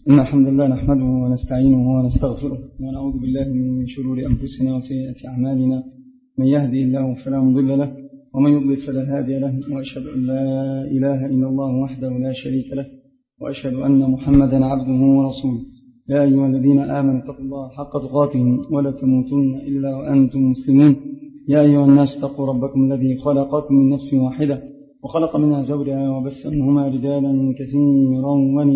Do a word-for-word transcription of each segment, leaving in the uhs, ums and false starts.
إن الحمد لله نحمده ونستعينه ونستغفره ونعوذ بالله من شرور أنفسنا وسيئات أعمالنا. من يهدي الله فلا مضل له ومن يضلل فلا هادي له، وأشهد أن لا إله إلا الله وحده لا شريك له، وأشهد أن محمدا عبده ورسوله. يا أيها الذين آمنوا اتقوا الله حق تقاته ولا تموتن إلا وأنتم مسلمون. يا أيها الناس اتقوا ربكم الذي خلقكم من نفس واحدة وخلق منها زوجها وبث منهما رجالا كثيرا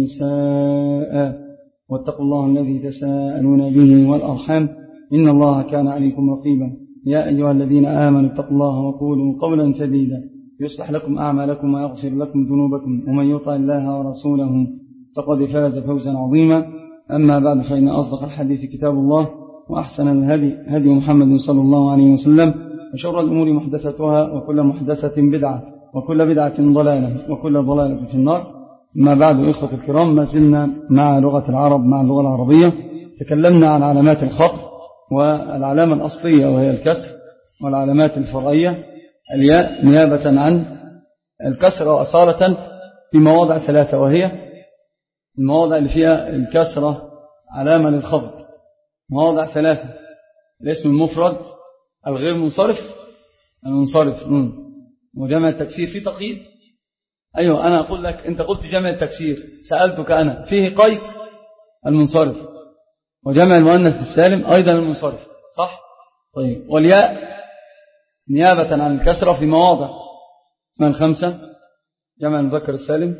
ونساء، واتقوا الله الذي تساءلون به والأرحام إن الله كان عليكم رقيبا. يا أيها الذين آمنوا اتقوا الله وقولوا قولا سديدا يصلح لكم أعمالكم ويغفر لكم ذنوبكم، ومن يطع الله ورسوله فقد فاز فوزا عظيما. أما بعد، فإن أصدق الحديث كتاب الله، وأحسن الهدي هدي محمد صلى الله عليه وسلم، وشر الأمور محدثتها، وكل محدثة بدعة، وكل بدعة ضلالة، وكل ضلالة في النار. ما بعد، إخوة الكرام، ما زلنا مع لغة العرب، مع اللغة العربية. تكلمنا عن علامات الخفض، والعلامة الأصلية وهي الكسر، والعلامات الفرعية الياء نيابة عن الكسر وأصالة في مواضع ثلاثة، وهي المواضع اللي فيها الكسرة علامة للخفض. مواضع ثلاثة: الاسم المفرد، الغير منصرف، المنصرف، وجمع التكسير. في تقييد؟ أيوة، أنا أقول لك، أنت قلت جمع التكسير، سألتك أنا فيه قيد، المنصرف. وجمع المؤنث السالم أيضا المنصرف، صح؟ طيب، والياء نيابة عن الكسرة في مواضع اسمها الخمسة: جمع المذكر السالم،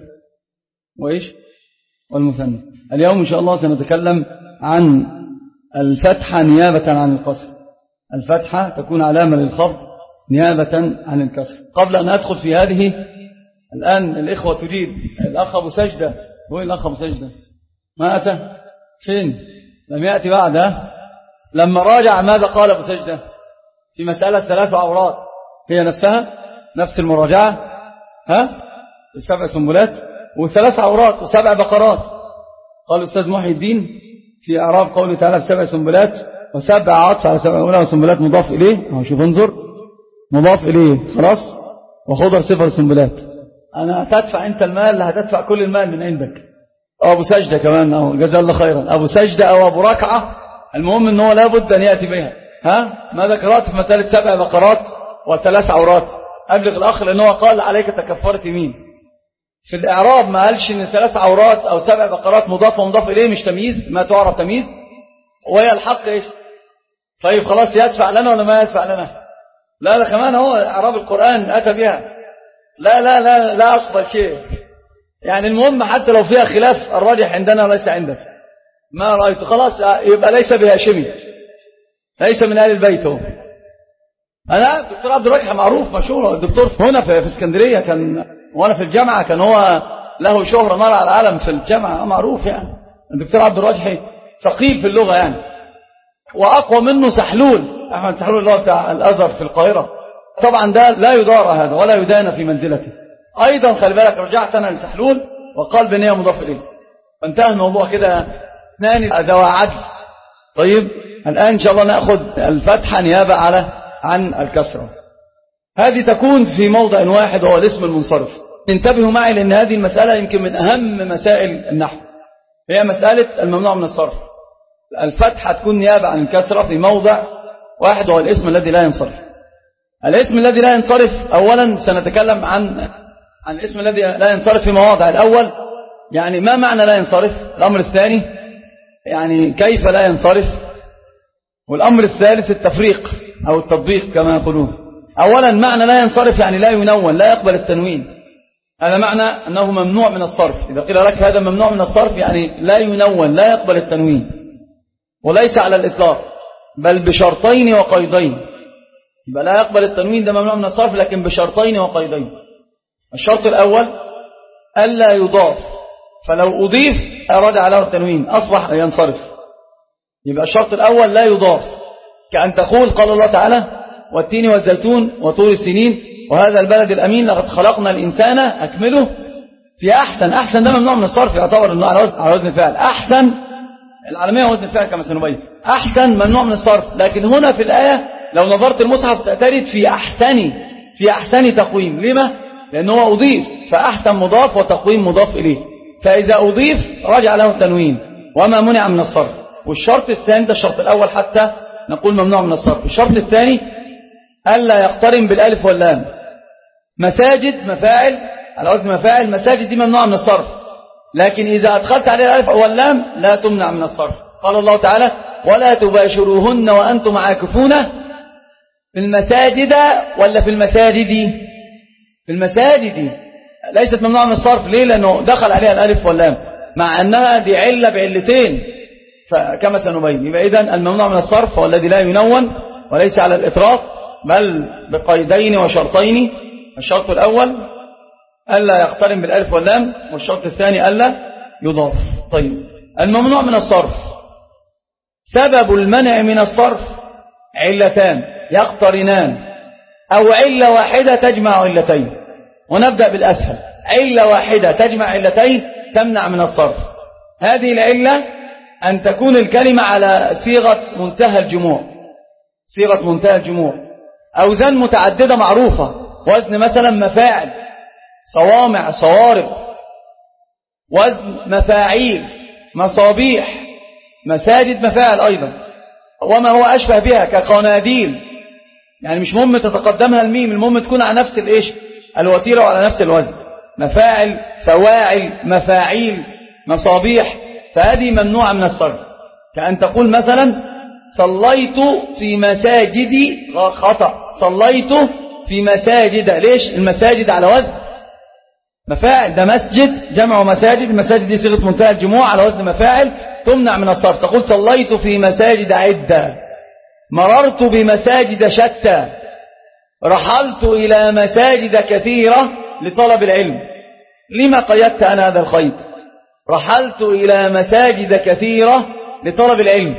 وإيش؟ والمثنى. اليوم إن شاء الله سنتكلم عن الفتحة نيابة عن القصر. الفتحة تكون علامة للخفض نيابة عن الكسر. قبل أن أدخل في هذه، الآن الإخوة تجيب. الأخ أبو سجدة، هو الأخ أبو سجدة ما أتى؟ فين؟ لم يأتي بعد. لما راجع ماذا قال أبو سجدة في مسألة ثلاث عورات؟ هي نفسها نفس المراجعة، ها؟ السبع سنبلات وثلاث عورات وسبع بقرات. قال الأستاذ محي الدين في إعراب قوله تعالى في سبع سنبلات وسبع عطف على سبع أولى وسنبلات مضاف إليه. أهو شوف، انظر، مضاف إليه خلاص، وخضر صفر سنبلات. أنا هتدفع أنت المال، هتدفع كل المال من عندك. أبو سجدة كمان، أهو جزاه الله خيرا، أبو سجدة أو أبو ركعة، المهم أنه لابد أن يأتي بها. ها؟ ماذا قرأت في مسألة سبع بقرات وثلاث عورات؟ أبلغ الأخ، لأنه قال عليك تكفرت يمين. في الإعراب ما قالش إن ثلاث عورات أو سبع بقرات مضاف ومضاف إليه مش تمييز، ما تعرف تمييز، وهي الحق إيش؟ طيب خلاص، يدفع لنا ولا ما يدفع لنا؟ لا، ده كمان هو إعراب القرآن أتى بها. لا لا لا لا أقبل شيء. يعني المهم حتى لو فيها خلاف، الراجح عندنا وليس عندك. ما رأيت خلاص، يبقى ليس بهاشمي، ليس من أهل البيت. هو أنا الدكتور عبد الركح معروف مشهور، الدكتور هنا في اسكندرية، كان وأنا في الجامعة كان هو له شهرة نار على العالم في الجامعة، معروف يعني. الدكتور عبد الركح ثقيل في اللغة يعني، وأقوى منه سحلول، أحمد سحلول اللي هو بتاع الأزهر في القاهرة. طبعا ده لا يدار هذا ولا يدان في منزلته. أيضا خلي بالك، رجعت أنا لسحلول وقال بنية مضاف إليه، فانتهى الموضوع كده. اثنان أدوى عدل. طيب، الآن إن شاء الله نأخذ الفتحة نيابة على عن الكسرة. هذه تكون في موضع واحد، وهو الاسم المنصرف. انتبهوا معي، لأن هذه المسألة يمكن من أهم مسائل النحو، هي مسألة الممنوع من الصرف. الفتحة تكون نيابة عن الكسرة في موضع واحد، وهو الاسم الذي لا ينصرف. الاسم الذي لا ينصرف، أولا سنتكلم عن عن الاسم الذي لا ينصرف في مواضع. الأول يعني ما معنى لا ينصرف، الأمر الثاني يعني كيف لا ينصرف، والأمر الثالث التفريق أو التطبيق كما يقولون. أولا معنى لا ينصرف يعني لا ينون، لا يقبل التنوين. هذا معنى أنه ممنوع من الصرف. إذا قيل لك هذا ممنوع من الصرف يعني لا ينون، لا يقبل التنوين، وليس على الإطلاق، بل بشرطين وقيدين. يبقى لا يقبل التنوين، ده ممنوع من الصرف، لكن بشرطين وقيدين. الشرط الأول ألا يضاف، فلو أضيف أراد عليه التنوين أصبح ينصرف. يبقى الشرط الأول لا يضاف، كأن تقول قال الله تعالى والتين والزيتون وطور السنين وهذا البلد الأمين لقد خلقنا الإنسان أكمله في أحسن. أحسن ده ممنوع من الصرف، يعتبر أنه على وزن, على وزن الفعل. أحسن العالمية وزن الفعل كما سنبين. أحسن ممنوع من الصرف، لكن هنا في الآية لو نظرت المصحف تأترد في أحسن في أحسن تقويم. لما؟ لأنه هو أضيف، فأحسن مضاف وتقويم مضاف إليه. فإذا أضيف رجع له التنوين وما منع من الصرف. والشرط الثاني ده الشرط الأول حتى نقول ممنوع من الصرف. الشرط الثاني ألا يقترن بالألف واللام. مساجد مفاعل على وزن مفاعل، مساجد دي ممنوع من الصرف، لكن إذا أدخلت عليه الألف واللام لا تمنع من الصرف. قال الله تعالى ولا تباشروهن وأنتم عاكفون في المساجد ولا في المساجد؟ في المساجد ليست ممنوع من الصرف. ليه؟ لأنه دخل عليها الألف واللام مع أنها دي علة بعلتين فكما سنبين. يبقى إذن الممنوع من الصرف هو الذي لا ينون وليس على الإطلاق بل بقيدين وشرطين. الشرط الأول ألا يقترن بالألف واللام، والشرط الثاني ألا يضاف. طيب الممنوع من الصرف سبب المنع من الصرف علتان يقترنان أو علة واحدة تجمع علتين. ونبدأ بالأسهل، علة واحدة تجمع علتين تمنع من الصرف. هذه العلة أن تكون الكلمة على صيغة منتهى الجموع، صيغة منتهى الجموع، أوزان متعددة معروفة، وزن مثلا مفاعل، صوامع، صوارب، وزن مفاعيل، مصابيح، مساجد مفاعل أيضا، وما هو أشبه بها كقناديل. يعني مش مهم تتقدمها الميم، المهم تكون على نفس الإيش الوتيرة وعلى نفس الوزن. مفاعل، فواعل، مفاعيل، مصابيح، فهذه ممنوعة من الصرف. كأن تقول مثلا صليت في مساجد، خطأ، صليت في مساجد. ليش؟ المساجد على وزن مفاعل، ده مسجد جمع مساجد، المساجد دي صيغة منتهى الجموع على وزن مفاعل تمنع من الصرف. تقول صليت في مساجد عدة، مررت بمساجد شتى، رحلت إلى مساجد كثيرة لطلب العلم. لما قيدت أنا هذا الخيط؟ رحلت إلى مساجد كثيرة لطلب العلم.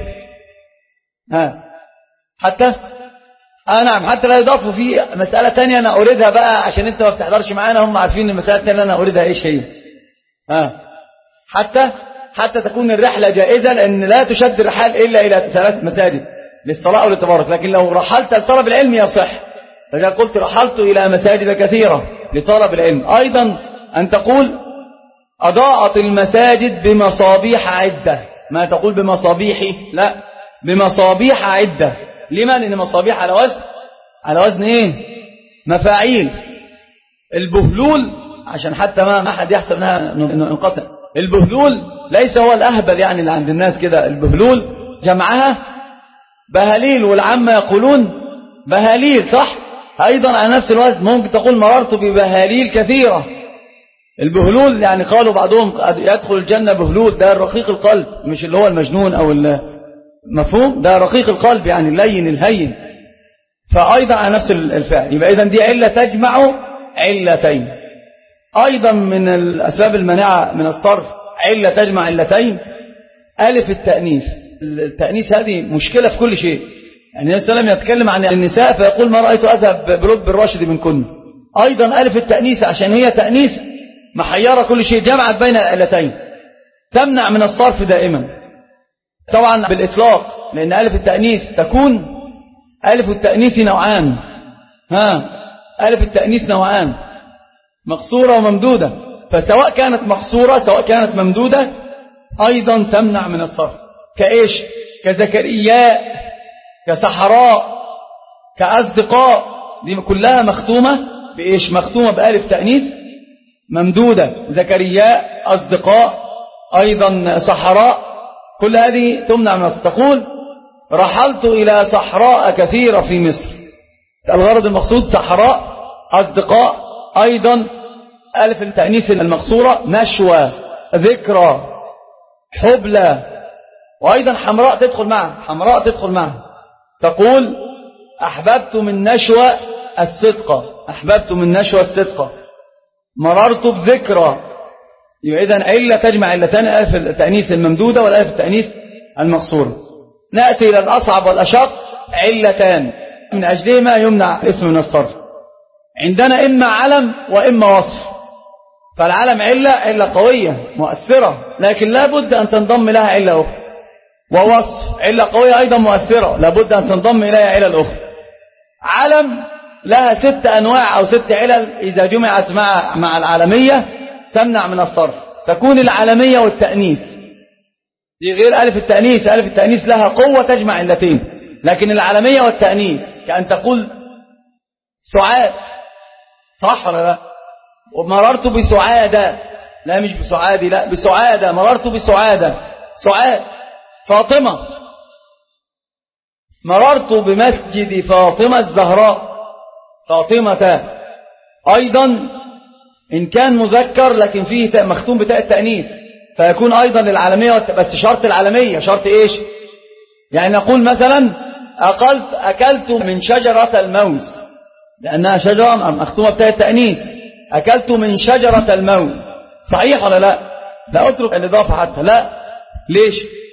ها حتى آه نعم، حتى لا يضاف في مسألة تانية أنا أريدها بقى عشان أنت ما بتحضرش معانا، هم عارفين المسألة التانية اللي أنا أريدها إيش هي. ها حتى حتى تكون الرحلة جائزة، لأن لا تشد الرحال إلا إلى ثلاث مساجد للصلاة أو للتبارك، لكن لو رحلت لطلب العلم يصح. فإذا قلت رحلت إلى مساجد كثيرة لطلب العلم. أيضا أن تقول أضاءت المساجد بمصابيح عدة، ما تقول بمصابيح، لا، بمصابيح عدة. لما؟ لأن مصابيح على وزن على وزن إيه؟ مفاعيل. البهلول عشان حتى ما أحد يحسب أنها انقسم، البهلول ليس هو الأهبل يعني اللي عند الناس كده. البهلول جمعها بهاليل، والعامة يقولون بهاليل، صح؟ أيضا على نفس الوزن ممكن تقول مررت ببهاليل كثيرة. البهلول يعني قالوا بعضهم يدخل الجنة بهلول، ده رقيق القلب، مش اللي هو المجنون أو المفهوم، ده رقيق القلب يعني اللين الهين. فأيضا على نفس الفعل. يبقى إذن دي علة تجمع علتين. أيضا من الأسباب المانعة من الصرف علة تجمع علتين ألف التأنيث. التأنيث هذه مشكلة في كل شيء. يعني النبي صلى الله عليه وسلم يتكلم عن النساء فيقول ما رأيت أذهب بلب الراشد منكن. أيضا ألف التأنيث عشان هي تأنيث محيرة كل شيء، جمعت بين العلتين تمنع من الصرف دائما. طبعا بالإطلاق، لأن ألف التأنيث تكون ألف التأنيث نوعان. ها ألف التأنيث نوعان، مقصورة وممدودة. فسواء كانت مقصورة سواء كانت ممدودة أيضا تمنع من الصرف. كإيش؟ كزكرياء، كسحراء، كأصدقاء، دي كلها مختومة بإيش؟ مختومة بألف تأنيث ممدودة. زكرياء، أصدقاء، أيضا صحراء، كل هذه تمنع من الصرف. تقول رحلت إلى صحراء كثيرة في مصر، الغرض المقصود صحراء، أصدقاء. أيضا ألف التأنيث المقصورة نشوى، ذكرى، حبلى، وأيضا حمراء تدخل معها، حمراء تدخل معها. تقول أحببت من نشوى الصدقة، أحببت من نشوى الصدقة، مررت بذكرى. يبقى إذن علة تجمع علتان، ألف التأنيث الممدودة والألف التأنيث المقصورة. نأتي إلى الأصعب والأشق، علتان من أجلهما يمنع الاسم من الصرف. عندنا إما علم وإما وصف. فالعلم علة علة قوية مؤثرة، لكن لا بد أن تنضم لها علة أخرى. ووصف علة قوية أيضا مؤثرة، لا بد أن تنضم إليها علة أخرى. علم لها ست أنواع أو ست علل إذا جمعت مع مع العالمية تمنع من الصرف. تكون العالمية والتأنيث، دي غير ألف التأنيث. ألف التأنيث لها قوة تجمع علتين، لكن العالمية والتأنيث كأن تقول سعاد، صح ولا لا؟ ومررت بسعادة، لا مش بسعادي، لا بسعادة، مررت بسعادة، سعاد. فاطمة، مررت بمسجد فاطمة الزهراء، فاطمة. أيضا إن كان مذكر لكن فيه مختوم بتاء التأنيث فيكون أيضا للعالمية، بس شرط العالمية شرط إيش؟ يعني نقول مثلا أكلت, أكلت من شجرة الموز، لأنها شجرة مختومة بتاء التأنيث، أكلت من شجرة الموز، صحيح ولا لا؟ لا أترك الإضافة حتى، لا ليش؟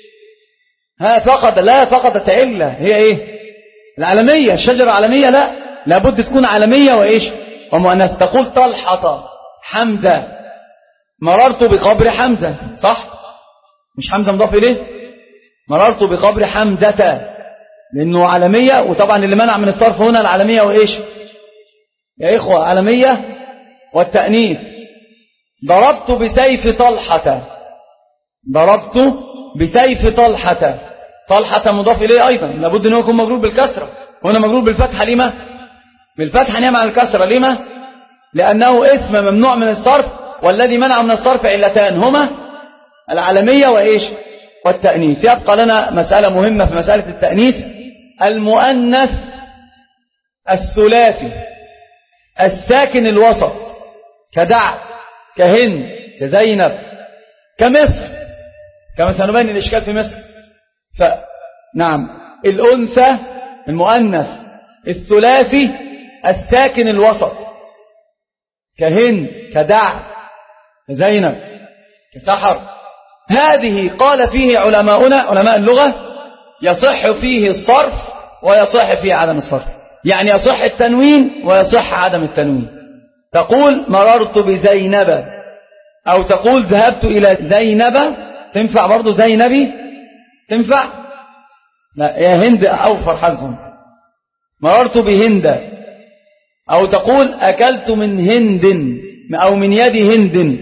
ها فقط، لا فقط علة هي إيه؟ العالمية، الشجرة عالمية، لا لابد تكون عالمية وإيش؟ ومؤنث. تقول طلحة حمزة، مررت بقبر حمزة، صح؟ مش حمزة مضاف إليه؟ مررت بقبر حمزة لأنه عالمية، وطبعا اللي منع من الصرف هنا العالمية وإيش يا إخوة؟ عالمية والتأنيث. ضربت بسيف طلحة، ضربت بسيف طلحة، طلحة مضاف إليه أيضا، لابد أنه يكون مجرور بالكسرة، هنا مجرور بالفتحة. لما؟ بالفتحة نعم على الكسرة. لما؟ لأنه اسم ممنوع من الصرف، والذي منع من الصرف علتان هما العالمية وإيش؟ والتأنيث. يبقى لنا مسألة مهمة في مسألة التأنيث، المؤنث الثلاثي الساكن الوسط، كدع، كهند، كزينب، كمصر، كما سنبين الإشكال في مصر. فنعم الأنثى المؤنث الثلاثي الساكن الوسط، كهند، كدع، كزينب، كسحر، هذه قال فيه علماؤنا علماء اللغة يصح فيه الصرف ويصح فيه عدم الصرف، يعني يصح التنوين ويصح عدم التنوين. تقول مررت بزينب، أو تقول ذهبت إلى زينب، تنفع برضو زينبي، تنفع؟ لا يا هند أوفر حظهم. مررت بهند، أو تقول أكلت من هند أو من يد هند،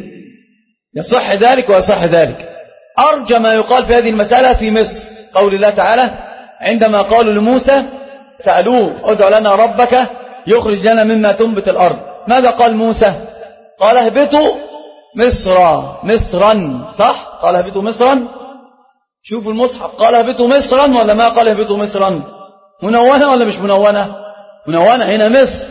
يصح ذلك ويصح ذلك. أرجى ما يقال في هذه المسألة في مصر قول الله تعالى عندما قالوا لموسى سألوه ادع لنا ربك يخرج لنا مما تنبت الأرض، ماذا قال موسى؟ قال اهبطوا مصرا، مصرا، صح؟ قال اهبطوا مصرا. شوفوا المصحف، قال اهبطوا مصرا ولا ما قال اهبطوا مصرا؟ منونة ولا مش منونة؟ منونة، هنا مصر.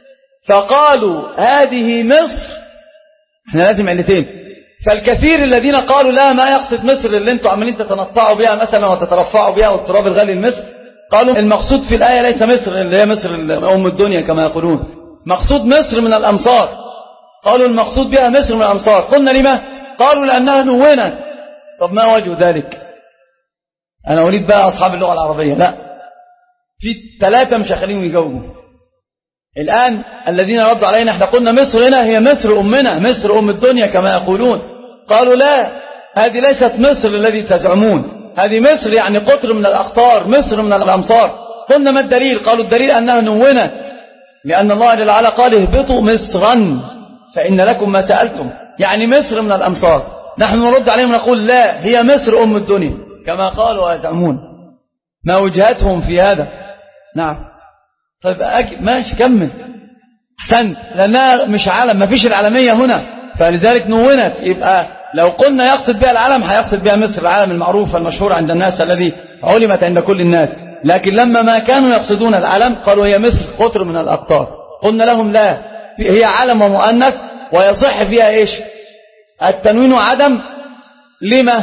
فقالوا هذه مصر، احنا لازم علتين. فالكثير الذين قالوا لا ما يقصد مصر اللي انتوا عمالين تتنطعوا بها مثلا وتترفعوا بها والتراب الغالي لمصر، قالوا المقصود في الآية ليس مصر اللي هي مصر أم الدنيا كما يقولون، مقصود مصر من الأمصار. قالوا المقصود بها مصر من الأمصار. قلنا لما؟ قالوا لأنها نونت. طب ما وجه ذلك؟ أنا أريد بقى أصحاب اللغة العربية، لا في ثلاثة مش هخليهم يجاوبوا الآن. الذين ردوا علينا احنا قلنا مصر هنا هي مصر أمنا، مصر أم الدنيا كما يقولون. قالوا لا، هذه ليست مصر الذي تزعمون، هذه مصر يعني قطر من الأقطار، مصر من الأمصار. قلنا ما الدليل؟ قالوا الدليل أنها نونت، لأن الله جل وعلا قال اهبطوا مصرا فإن لكم ما سألتم، يعني مصر من الأمصار. نحن نرد عليهم ونقول لا، هي مصر أم الدنيا كما قالوا ويزعمون. ما وجهتهم في هذا؟ نعم. طيب أكيد ماشي، كمل، أحسنت، لأنها مش عالم، ما فيش العالمية هنا، فلذلك نونت. يبقى لو قلنا يقصد بها العالم هيقصد بها مصر، العالم المعروف المشهور عند الناس الذي علمت عند كل الناس. لكن لما ما كانوا يقصدون العالم قالوا هي مصر قطر من الأقطار. قلنا لهم لا، هي عالم ومؤنث ويصح فيها إيش؟ التنوين وعدم. لما؟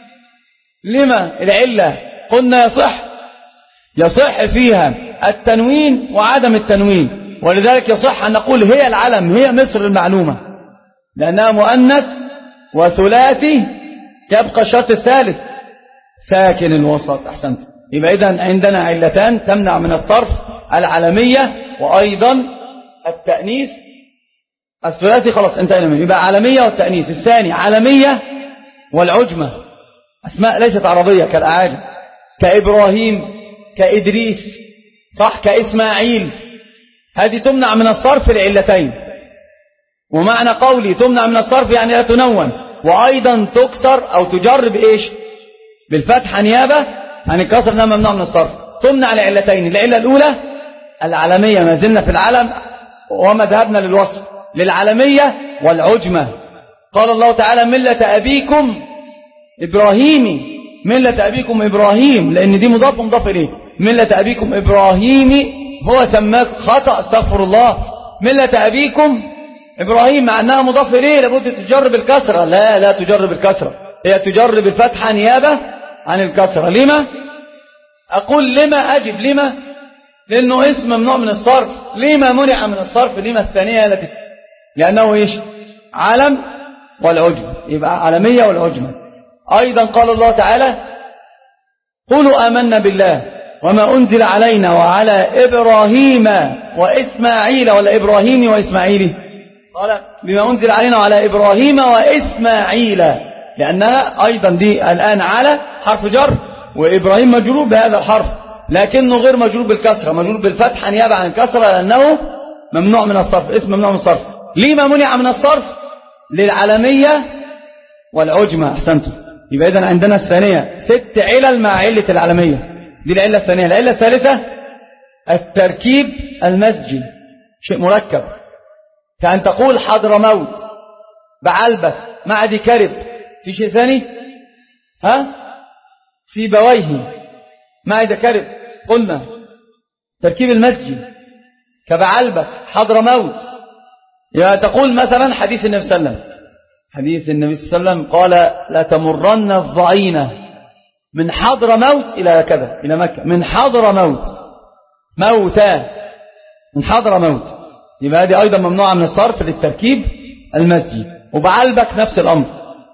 لما العلة؟ قلنا يصح يصح فيها التنوين وعدم التنوين، ولذلك يصح أن نقول هي العلم، هي مصر المعلومة، لأنها مؤنث وثلاثي. يبقى الشرط الثالث ساكن الوسط. أحسنت. يبقى إذن عندنا علتان تمنع من الصرف، العلمية وأيضا التأنيث. الثلاثي خلاص انتهينا منه، يبقى علمية والتأنيث. الثاني علمية والعجمة، أسماء ليست عربية كالأعاجم، كإبراهيم، كإدريس، صح، كإسماعيل، هذه تمنع من الصرف العلتين. ومعنى قولي تمنع من الصرف يعني لا تنون، وأيضا تكسر أو تجر بإيش؟ بالفتحة نيابة عن الكسر، إنها ممنوع من الصرف. تمنع لعلتين. العلة الأولى العالمية، ما زلنا في العلم وما ذهبنا للوصف، للعالمية والعجمة. قال الله تعالى ملة أبيكم إبراهيم، ملة أبيكم إبراهيم، لأن دي مضاف ومضاف إليه. ملة أبيكم إبراهيم، هو سماك خطأ استغفر الله، ملة أبيكم إبراهيم، مع أنها مضاف إليه لابد تجر بالكسرة. لا لا تجر بالكسرة، هي تجر بالفتحة نيابة عن الكسرة. لما؟ أقول لما أجب لما؟ لأنه اسم ممنوع من الصرف. لما منع من الصرف؟ لما الثانية التي لأنه إيش؟ علم والعجم، يبقى علمية والعجمة. أيضا قال الله تعالى قولوا آمنا بالله وما أنزل علينا وعلى إبراهيم وإسماعيل، ولا إبراهيم وإسماعيل؟ قال بما أنزل علينا وعلى إبراهيم وإسماعيل، لأنها أيضا دي الآن على حرف جر، وإبراهيم مجرور بهذا الحرف، لكنه غير مجرور بالكسرة، مجرور بالفتحة نيابة عن الكسرة، لأنه ممنوع من الصرف، اسم ممنوع من الصرف. لما منع من الصرف؟ للعالمية والعجمة. أحسنتم. يبقى إذن عندنا الثانية ست علل مع علة العالمية، دي العلة الثانية. العلة الثالثة التركيب المزجي، شيء مركب، كأن تقول حضرموت بعلبك مع دي كرب. في شيء ثاني؟ ها؟ سيبويه مع دي كرب. قلنا تركيب المزجي كبعلبك حضرموت. يا تقول مثلا حديث النبي صلى الله عليه وسلم، حديث النبي صلى الله عليه وسلم قال لا تمرن الضعينة من حضرموت إلى كذا، إلى مكة، من حضرموت موتا، من حضرموت. يبقى هذه أيضا ممنوعة من الصرف للتركيب المزجي. وبعلبك نفس الأمر،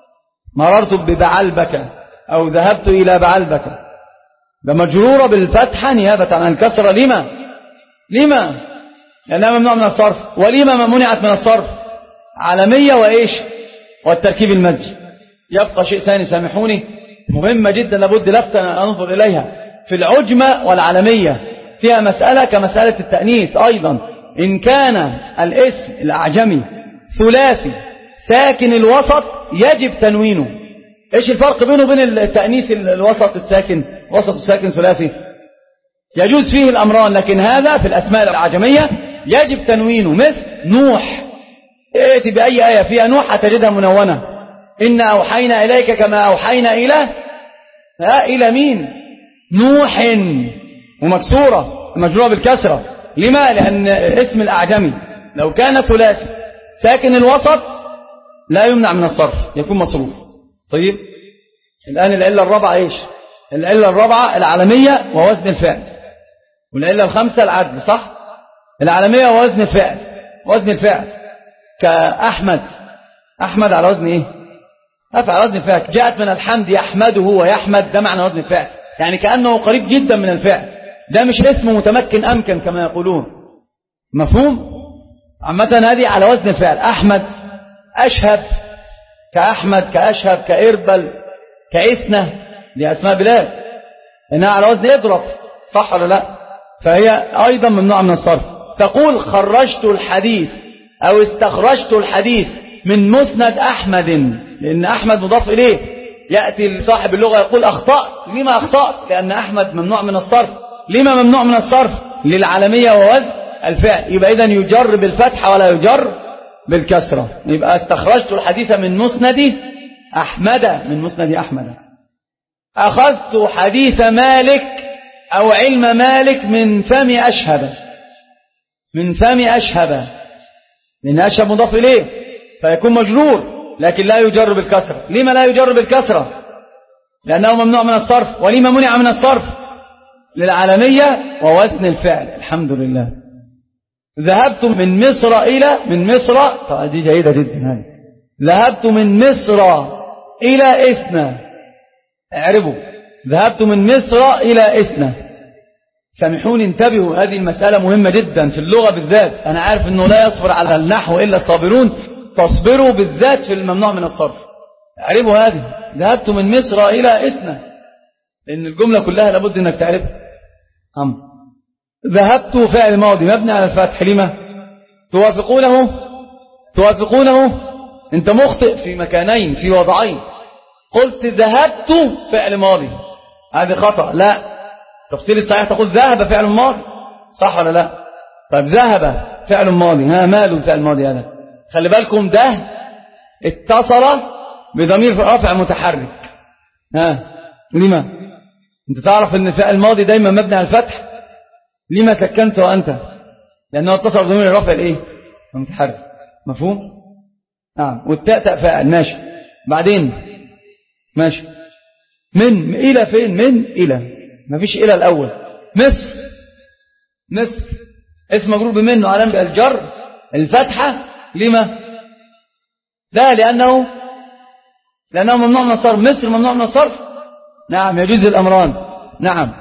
مررت ببعلبك أو ذهبت إلى بعلبك، ده مجرورة بالفتحة نيابة عن الكسرة. لما؟ لما؟ لأنها ممنوع من الصرف. ولما ما منعت من الصرف؟ عالمية وإيش؟ والتركيب المزجي. يبقى شيء ثاني سامحوني مهمة جدا لابد لفتنا أنظر إليها في العجمة والعالمية، فيها مسألة كمسألة التأنيث أيضا. إن كان الاسم الأعجمي ثلاثي ساكن الوسط يجب تنوينه. إيش الفرق بينه وبين التأنيث الوسط الساكن؟ وسط الساكن ثلاثي يجوز فيه الأمران، لكن هذا في الأسماء الأعجمية يجب تنوينه. مثل نوح، ائتي بأي آية فيها نوح هتجدها منونة. إنا أوحينا إليك كما أوحينا إلى ها إلى مين؟ نوح، ومكسورة مجرورة بالكسرة. لما؟ لأن اسم الأعجمي لو كان ثلاثي ساكن الوسط لا يمنع من الصرف، يكون مصروف. طيب الآن العلة الرابعة إيش؟ العلة الرابعة العالمية ووزن الفعل، والعلة الخامسة العدل. صح؟ العالمية ووزن الفعل. وزن الفعل كأحمد، أحمد على وزن إيه؟ أفعل وزن الفعل. جاءت من الحمد يحمده ويحمد، ده معنى وزن الفعل، يعني كأنه قريب جدا من الفعل، ده مش اسم متمكن أمكن كما يقولون. مفهوم؟ عامة هذه على وزن الفعل. أحمد، أشهب كأحمد، كأشهب، كإربل، كإثنة، دي أسماء بلاد، إنها على وزن اضرب. صح ولا لا؟ فهي أيضا ممنوعة من الصرف. تقول خرجت الحديث أو استخرجت الحديث من مسند أحمد، لأن أحمد مضاف إليه. يأتي صاحب اللغة يقول أخطأت. لما أخطأت؟ لأن أحمد ممنوع من الصرف. لما ممنوع من الصرف؟ للعالمية ووزن الفعل. يبقى إذن يجر بالفتحة ولا يجر بالكسرة. يبقى استخرجت الحديث من مسند أحمد، من مسند أحمد. أخذت حديث مالك أو علم مالك من فم أشهب، من فم أشهب، لأن أشهب مضاف إليه فيكون مجرور، لكن لا يجر بالكسرة. لما لا يجر بالكسرة؟ لأنه ممنوع من الصرف. ولما منع من الصرف؟ للعالمية ووزن الفعل. الحمد لله. ذهبت من مصر إلى، من مصر، دي جيدة جدا هذه. ذهبت من مصر إلى إثنى، اعربوا، ذهبت من مصر إلى إثنى. سامحوني انتبهوا، هذه المسألة مهمة جدا في اللغة بالذات. أنا عارف أنه لا يصبر على النحو إلا الصابرون، تصبروا بالذات في الممنوع من الصرف. اعربوا هذه، ذهبت من مصر إلى إثنى، لأن الجملة كلها لابد أنك تعرفها. أم ذهبت فعل ماضي مبني على الفتح. لما؟ توافقونه توافقونه أنت مخطئ في مكانين في وضعين. قلت ذهبت فعل ماضي، هذه خطأ. لا، تفصيل الصحيح تقول ذهب فعل ماضي، صح ولا لا؟ طيب ذهب فعل ماضي، ها ماله فعل ماضي هذا؟ خلي بالكم ده اتصل بضمير في رفع متحرك. ها لما؟ انت تعرف ان الفعل الماضي دايما مبني على الفتح. لما سكنت وانت؟ لانه اتصل بضمير الرفع الايه؟ المتحرك. مفهوم؟ نعم. والتاء تاء فاعل، ماشي. بعدين ماشي. من الى فين؟ من الى، مفيش الى الاول. مصر، مصر اسم مجرور بمن وعلامة الجر الفتحة. لما؟ لا، لأنه لأنه ممنوع من الصرف. مصر ممنوع من الصرف. نعم، يجوز الأمران. نعم.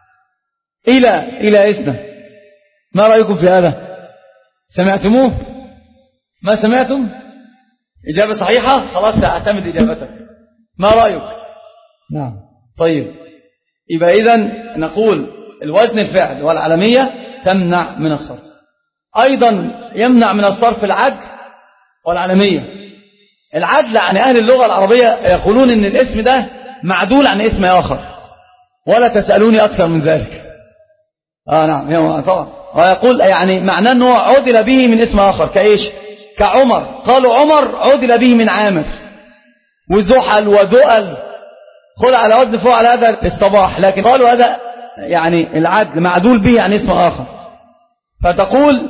إلى إلى اسم. ما رأيكم في هذا؟ سمعتموه؟ ما سمعتم؟ إجابة صحيحة؟ خلاص سأعتمد إجابتك. ما رأيك؟ نعم. طيب، يبقى إذن نقول الوزن الفعل والعلمية تمنع من الصرف. أيضا يمنع من الصرف العدل والعلمية. العدل عن أهل اللغة العربية يقولون إن الاسم ده معدول عن اسم آخر، ولا تسألوني أكثر من ذلك. آه نعم طبعا. ويقول يعني معناه أنه عدل به من اسم آخر، كإيش؟ كعمر، قالوا عمر عدل به من عامر، وزحل ودؤل، خذ على وزن فوق على هذا الصباح، لكن قالوا هذا يعني العدل معدول به عن اسم آخر. فتقول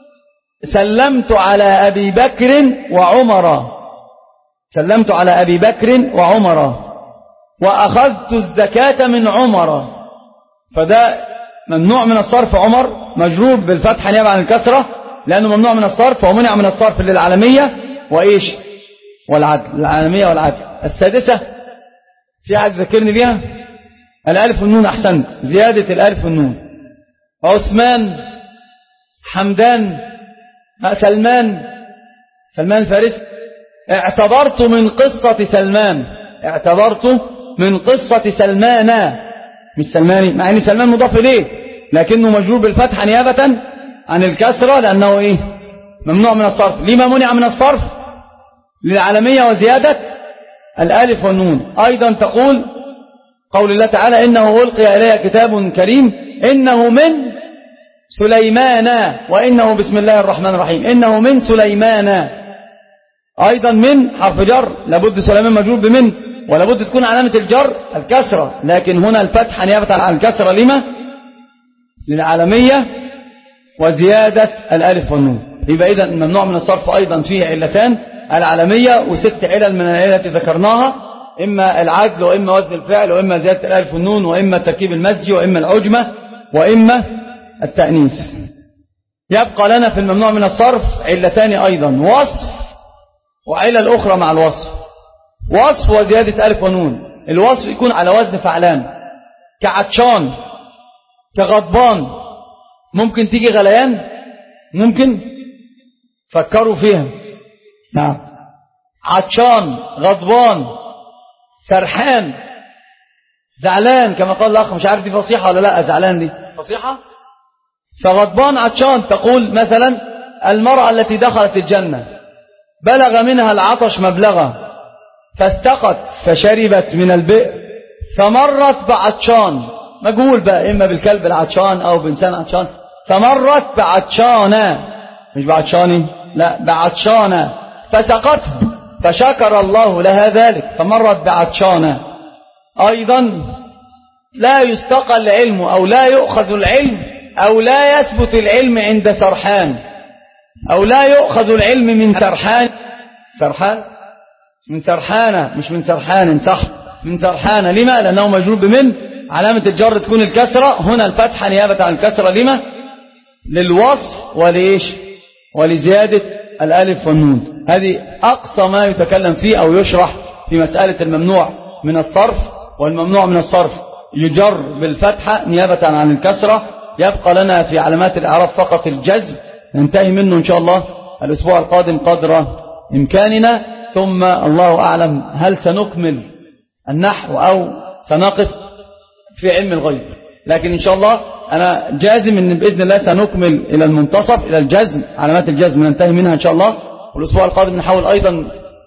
سلمت على أبي بكر وعمر، سلمت على أبي بكر وعمر وأخذت الزكاة من عمر. فده ممنوع من الصرف. عمر مجرور بالفتحة نيابة عن الكسرة لأنه ممنوع من الصرف، ومنع من الصرف للعالمية وإيش؟ والعدل. العالمية والعدل. السادسة في حد ذكرني بها؟ الألف والنون. أحسنت، زيادة الألف والنون. عثمان، حمدان، سلمان، سلمان الفارسي. اعتبرت من قصة سلمان، اعتبرت من قصة سلمان، مش سلماني، مع ان سلمان مضاف إليه لكنه مجرور بالفتحة نيابة عن الكسرة لأنه إيه؟ ممنوع من الصرف. لما منع من الصرف؟ للعالمية وزيادة الألف والنون. أيضا تقول قول الله تعالى إنه ألقي إلي كتاب كريم إنه من سليمان وإنه بسم الله الرحمن الرحيم، إنه من سليمان. أيضا من حرف جر، لابد سليمان مجرور بمن، ولابد تكون علامة الجر الكسرة، لكن هنا الفتحة نيابة عن الكسرة. لما؟ للعالمية وزيادة الألف والنون. يبقى إذن ممنوع من الصرف أيضا فيه علتان، العالمية وست علل من العلل التي ذكرناها، إما العدل وإما وزن الفعل وإما زيادة الألف والنون وإما التركيب المزجي وإما العجمة وإما التأنيث. يبقى لنا في الممنوع من الصرف علتان أيضا، وصف وعلل أخرى مع الوصف. وصف وزيادة ألف ونون. الوصف يكون على وزن فعلان، كعطشان، كغضبان. ممكن تيجي غليان، ممكن فكروا فيها. نعم، عطشان، غضبان، سرحان، زعلان، كما قال الأخ، مش عارف دي فصيحة ولا لا. زعلان دي فصيحة. فغضبان عطشان تقول مثلا المرأة التي دخلت الجنة بلغ منها العطش مبلغا فاستقت فشربت من البئر فمرت بعطشان، مجهول بقى، إما بالكلب العطشان أو بإنسان عطشان. فمرت بعطشانا، مش بعطشاني، لا بعطشانا، فسقته فشكر الله لها ذلك فمرت بعطشانا. أيضا لا يستقى العلم أو لا يؤخذ العلم أو لا يثبت العلم عند سرحان، أو لا يؤخذ العلم من سرحان. سرحان من سرحانة، مش من سرحان، صح، من سرحانة. لما؟ لأنه مجرور بمن، علامة الجر تكون الكسرة، هنا الفتحة نيابة عن الكسرة. لما؟ للوصف وليش؟ ولزيادة الألف والنون. هذه أقصى ما يتكلم فيه أو يشرح في مسألة الممنوع من الصرف. والممنوع من الصرف يجر بالفتحة نيابة عن الكسرة. يبقى لنا في علامات الإعراب فقط الجزم، ننتهي منه إن شاء الله الأسبوع القادم قدر إمكاننا. ثم الله أعلم هل سنكمل النحو أو سنقف في علم الغيب، لكن إن شاء الله أنا جازم أن بإذن الله سنكمل إلى المنتصف، إلى الجزم، علامات الجزم ننتهي منها إن شاء الله. والأسبوع القادم نحاول أيضا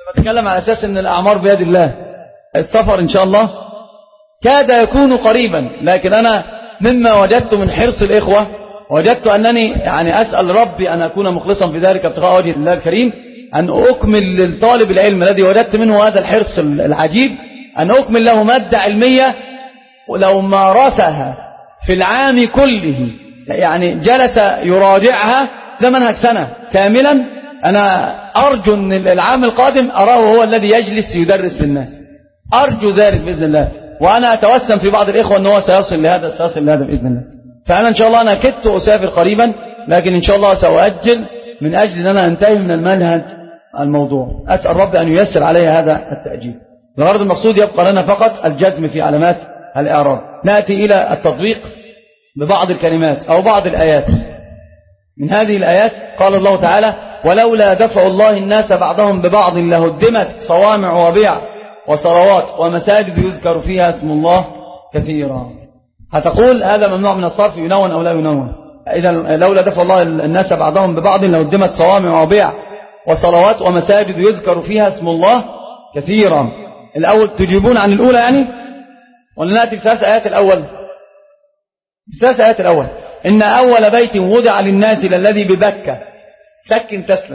بتكلم على أساس أن الأعمار بيد الله. السفر إن شاء الله كاد يكون قريبا، لكن أنا مما وجدت من حرص الإخوة وجدت أنني يعني أسأل ربي أن أكون مخلصا في ذلك ابتغاء وجه الله الكريم، أن أكمل للطالب العلم الذي وجدت منه هذا الحرص العجيب أن أكمل له مادة علمية ولو مارسها في العام كله، يعني جلس يراجعها ده منهج سنة كاملا، أنا أرجو أن العام القادم أراه هو الذي يجلس يدرس للناس، أرجو ذلك بإذن الله، وأنا أتوسم في بعض الإخوة أنه سيصل لهذا سيصل لهذا بإذن الله. فأنا إن شاء الله أنا كدت أسافر قريبا، لكن إن شاء الله سأؤجل من أجل أن أنا أنتهي من المنهج الموضوع. أسأل ربي أن ييسر علي هذا التأجيل. الغرض المقصود يبقى لنا فقط الجزم في علامات الإعراب. نأتي إلى التطبيق ببعض الكلمات أو بعض الآيات. من هذه الآيات قال الله تعالى: ولولا دفع الله الناس بعضهم ببعض لهدمت صوامع وبيع وصلوات ومساجد يذكر فيها اسم الله كثيرا. هتقول هذا ممنوع من الصرف، ينون أو لا ينون؟ إذا لولا دفع الله الناس بعضهم ببعض لهدمت صوامع وبيع وصلوات ومساجد يذكر فيها اسم الله كثيرا. الأول تجيبون عن الأولى يعني، ولا نأتي بثلاث آيات الأول؟ بثلاث آيات الأول: إن أول بيت وضع للناس للذي ببكة سكن تسلم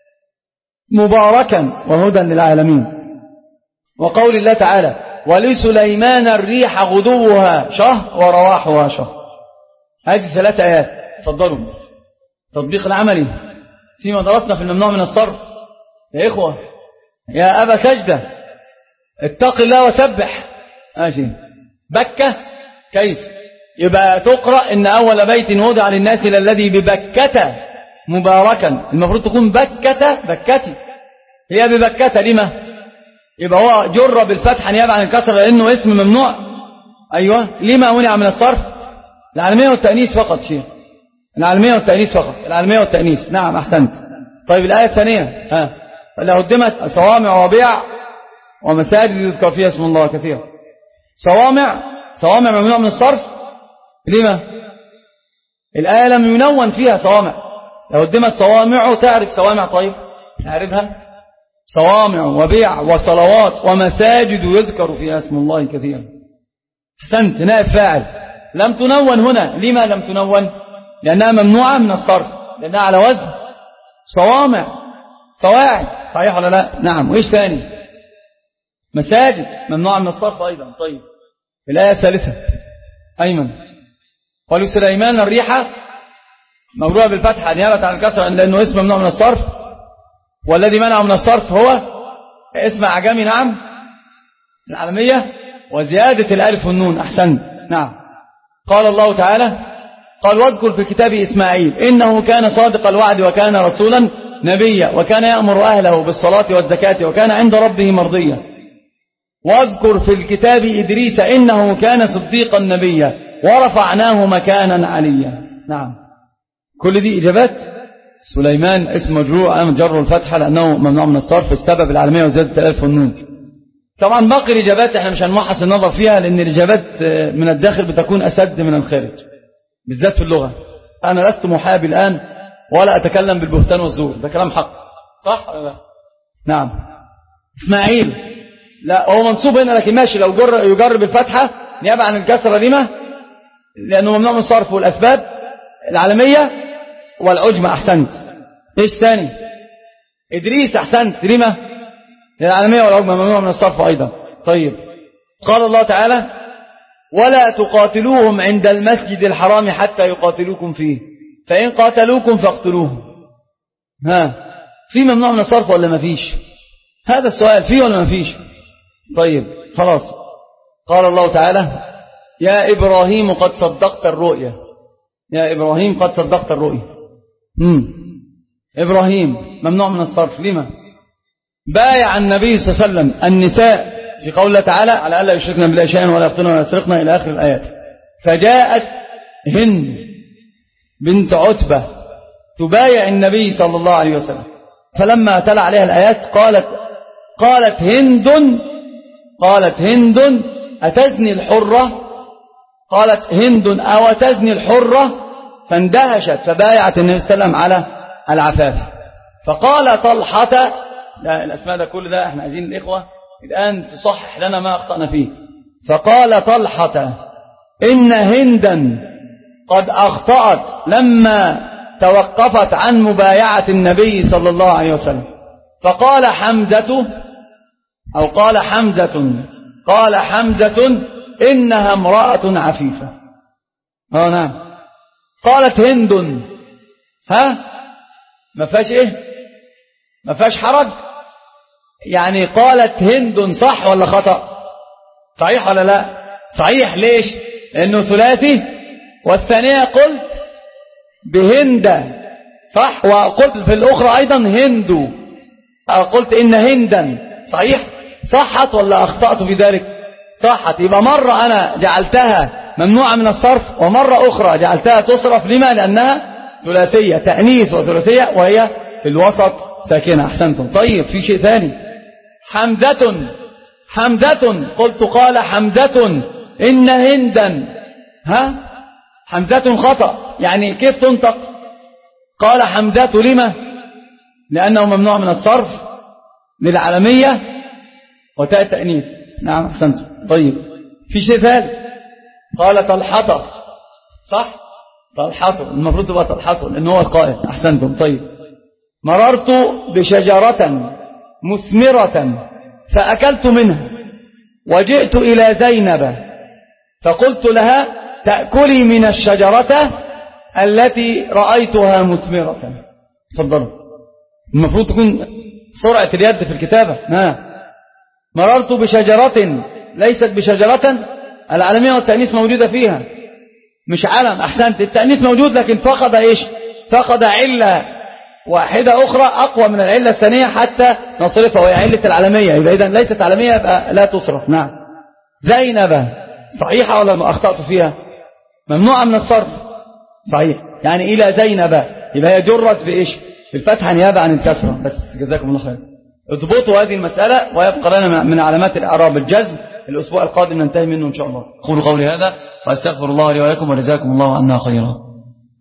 مباركا وهدى للعالمين. وقول الله تعالى: ولسليمان الريح غدوها شهر ورواحها شهر. هذه ثلاث آيات. تفضلوا تطبيق العملي فيما درسنا في الممنوع من الصرف. يا إخوة، يا أبا سجدة اتق الله وسبح. ماشي. بكة كيف؟ يبقى تقرأ إن أول بيت وضع للناس للذي ببكة مباركا. المفروض تكون بكة بكتي، هي ببكة. لما؟ يبقى هو جر بالفتح نيابة عن الكسر لأنه اسم ممنوع. أيوة. لما منع من الصرف؟ العالمية والتأنيث فقط. شيء العالمية والتأنيث فقط. العالمية والتأنيث. نعم أحسنت. طيب الآية الثانية: ها لهدمت صوامع وبيع ومساجد يذكر فيها اسم الله كثيرا. صوامع صوامع ممنوع من الصرف. لما؟ الآية لم ينون فيها صوامع. لهدمت صوامع، تعرف صوامع؟ طيب تعرفها. صوامع وبيع وصلوات ومساجد يذكر فيها اسم الله كثيرا. أحسنت. نائب فاعل. لم تنون هنا. لما لم تنون؟ لأنها ممنوعة من الصرف، لأنها على وزن صوامع فواعل. صحيح ولا لا؟ نعم. وإيش ثاني؟ مساجد ممنوعة من الصرف أيضا. طيب الآية الثالثة أيمن: ولسليمان الريحة ممنوع بالفتحة نيابة عن الكسر لأنه اسم ممنوع من الصرف، والذي منع من الصرف هو اسم أعجمي. نعم. العالمية وزيادة الألف والنون. أحسنت. نعم. قال الله تعالى: قال: واذكر في الكتاب إسماعيل إنه كان صادق الوعد وكان رسولا نبيا وكان يأمر أهله بالصلاة والزكاة وكان عند ربه مرضيا. واذكر في الكتاب إدريس إنه كان صديقا نبيا ورفعناه مكانا عليا. نعم. كل دي إجابات. سليمان اسم مجرور أم جر الفتحة لأنه ممنوع من الصرف. السبب العالمية وزيادة الألف والنون. طبعا باقي الإجابات احنا مش هنمحص النظر فيها، لأن الإجابات من الداخل بتكون أسد من الخارج، بالذات في اللغة. أنا لست محابي الآن ولا أتكلم بالبهتان والزور، ده كلام حق. صح ولا لا؟ نعم. إسماعيل لا هو منصوب هنا، لكن ماشي لو جر يجر بالفتحة نيابة عن الكسرة. لما؟ لأنه ممنوع من الصرف. والأسباب العالمية والعجمة. أحسنت. إيش ثاني؟ إدريس. أحسنت. لما؟ العالمية والعجمة ممنوع من الصرف أيضا. طيب قال الله تعالى: ولا تقاتلوهم عند المسجد الحرام حتى يقاتلوكم فيه فإن قاتلوكم فاقتلوهم. ها في ممنوع من الصرف ولا ما فيش؟ هذا السؤال، فيه ولا ما فيش؟ طيب خلاص. قال الله تعالى: يا إبراهيم قد صدقت الرؤيا. يا إبراهيم قد صدقت الرؤيا. مم. إبراهيم ممنوع من الصرف. لما؟ بايع النبي صلى الله عليه وسلم النساء في قول الله تعالى: على ألا يشركنا بالله شيئا ولا يقتلن ولا يسرقن إلى آخر الآيات. فجاءت هند بنت عتبة تبايع النبي صلى الله عليه وسلم، فلما تلا عليها الآيات قالت قالت هند قالت هند أتزني الحرة قالت هند أو تزني الحرة فاندهشت فبايعت النبي صلى الله عليه وسلم على العفاف. فقال طلحة ده الأسماء ده كل ده احنا عايزين الإخوة الآن تصحح لنا ما أخطأنا فيه. فقال طلحة إن هندا قد أخطأت لما توقفت عن مبايعة النبي صلى الله عليه وسلم. فقال حمزة أو قال حمزة قال حمزة إنها امرأة عفيفة. اه نعم. قالت هند ها ما فيهاش ايه ما فيهاش حرج، يعني قالت هند صح ولا خطأ؟ صحيح ولا لا؟ صحيح. ليش؟ لأنه ثلاثي. والثانية قلت بهند صح، وقلت في الأخرى أيضا هندو، قلت إن هندا صحيح. صحت ولا أخطأت في ذلك؟ صحت. يبقى مرة أنا جعلتها ممنوعة من الصرف ومرة أخرى جعلتها تصرف. لما؟ لأنها ثلاثية، تأنيث وثلاثية، وهي في الوسط ساكنة. أحسنتم. طيب في شيء ثاني. حمزة حمزة قلت قال حمزة إن هندا ها حمزة خطأ، يعني كيف تنطق؟ قال حمزة لما؟ لأنه ممنوع من الصرف للعالمية وتاء التأنيث. نعم أحسنتم. طيب في شيء ثالث. قال طلحة صح، طلحة المفروض تبقى طلحة لأنه هو القائل. أحسنتم. طيب مررت بشجرة مثمرة فأكلت منها وجئت إلى زينب فقلت لها تأكلي من الشجرة التي رأيتها مثمرة. تفضلوا. المفروض تكون سرعة اليد في الكتابة. ها. مررت بشجرة ليست بشجرة، العالمية والتأنيث موجودة فيها مش علم. أحسنت. التأنيث موجود لكن فقد إيش؟ فقد علة واحدة أخرى أقوى من العلة الثانية حتى نصرفها، وهي علة العالمية. يبقى إذن ليست عالمية يبقى لا تصرف. نعم. زينب صحيحة ولا أخطأت فيها؟ ممنوعة من الصرف. صحيح. يعني إلى زينب يبقى هي جرت بإيش؟ بالفتحة نيابة عن الكسرة. بس جزاكم الله خير. اضبطوا هذه المسألة ويبقى لنا من علامات الإعراب الجزم. الأسبوع القادم ننتهي منه إن شاء الله. أقول قولي هذا وأستغفر الله لي ولكم وجزاكم الله عنا خيرا.